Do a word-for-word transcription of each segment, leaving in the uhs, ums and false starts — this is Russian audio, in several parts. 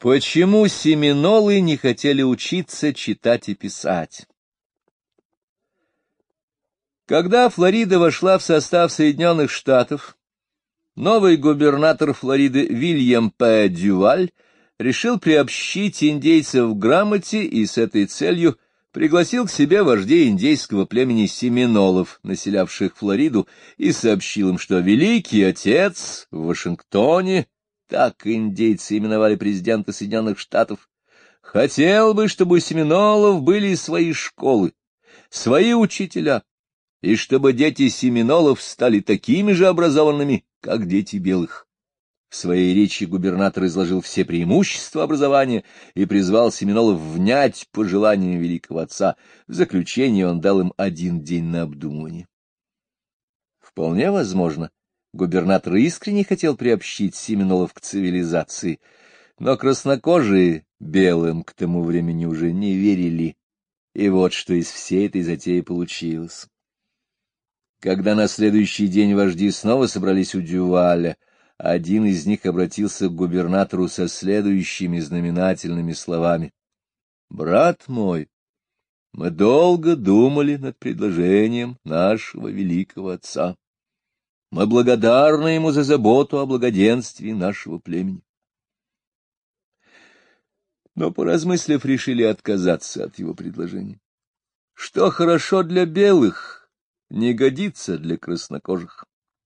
Почему семинолы не хотели учиться читать и писать? Когда Флорида вошла в состав Соединенных Штатов, новый губернатор Флориды Вильям П. Дюваль решил приобщить индейцев к грамоте и с этой целью пригласил к себе вождей индейского племени семинолов, населявших Флориду, и сообщил им, что Великий Отец в Вашингтоне, так индейцы именовали президента Соединенных Штатов, хотел бы, чтобы у семинолов были свои школы, свои учителя, и чтобы дети семинолов стали такими же образованными, как дети белых. В своей речи губернатор изложил все преимущества образования и призвал семинолов внять пожеланиям великого отца. В заключение он дал им один день на обдумывание. Вполне возможно, губернатор искренне хотел приобщить семинолов к цивилизации, но краснокожие белым к тому времени уже не верили, и вот что из всей этой затеи получилось. Когда на следующий день вожди снова собрались у Дюваля, один из них обратился к губернатору со следующими знаменательными словами. «Брат мой, мы долго думали над предложением нашего великого отца. Мы благодарны ему за заботу о благоденствии нашего племени. Но, поразмыслив, решили отказаться от его предложения. Что хорошо для белых, не годится для краснокожих.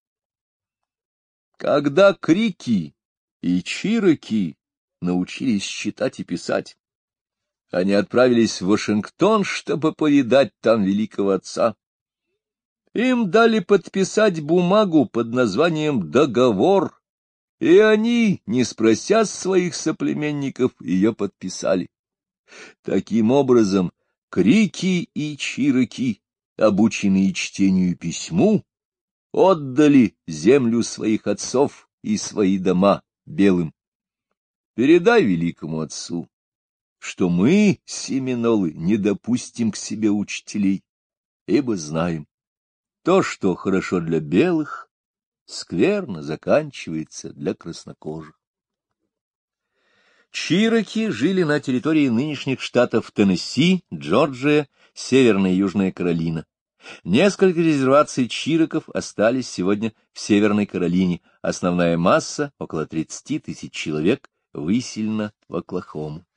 Когда крики и чироки научились читать и писать, они отправились в Вашингтон, чтобы повидать там великого отца. Им дали подписать бумагу под названием «Договор», и они, не спрося своих соплеменников, ее подписали. Таким образом, крики и чироки, обученные чтению и письму, отдали землю своих отцов и свои дома белым. Передай великому отцу, что мы, семинолы, не допустим к себе учителей, ибо знаем, то, что хорошо для белых, скверно заканчивается для краснокожих. Чироки жили на территории нынешних штатов Теннесси, Джорджия, Северная и Южная Каролина. Несколько резерваций чироков остались сегодня в Северной Каролине. Основная масса, около тридцати тысяч человек, выселена в Оклахому.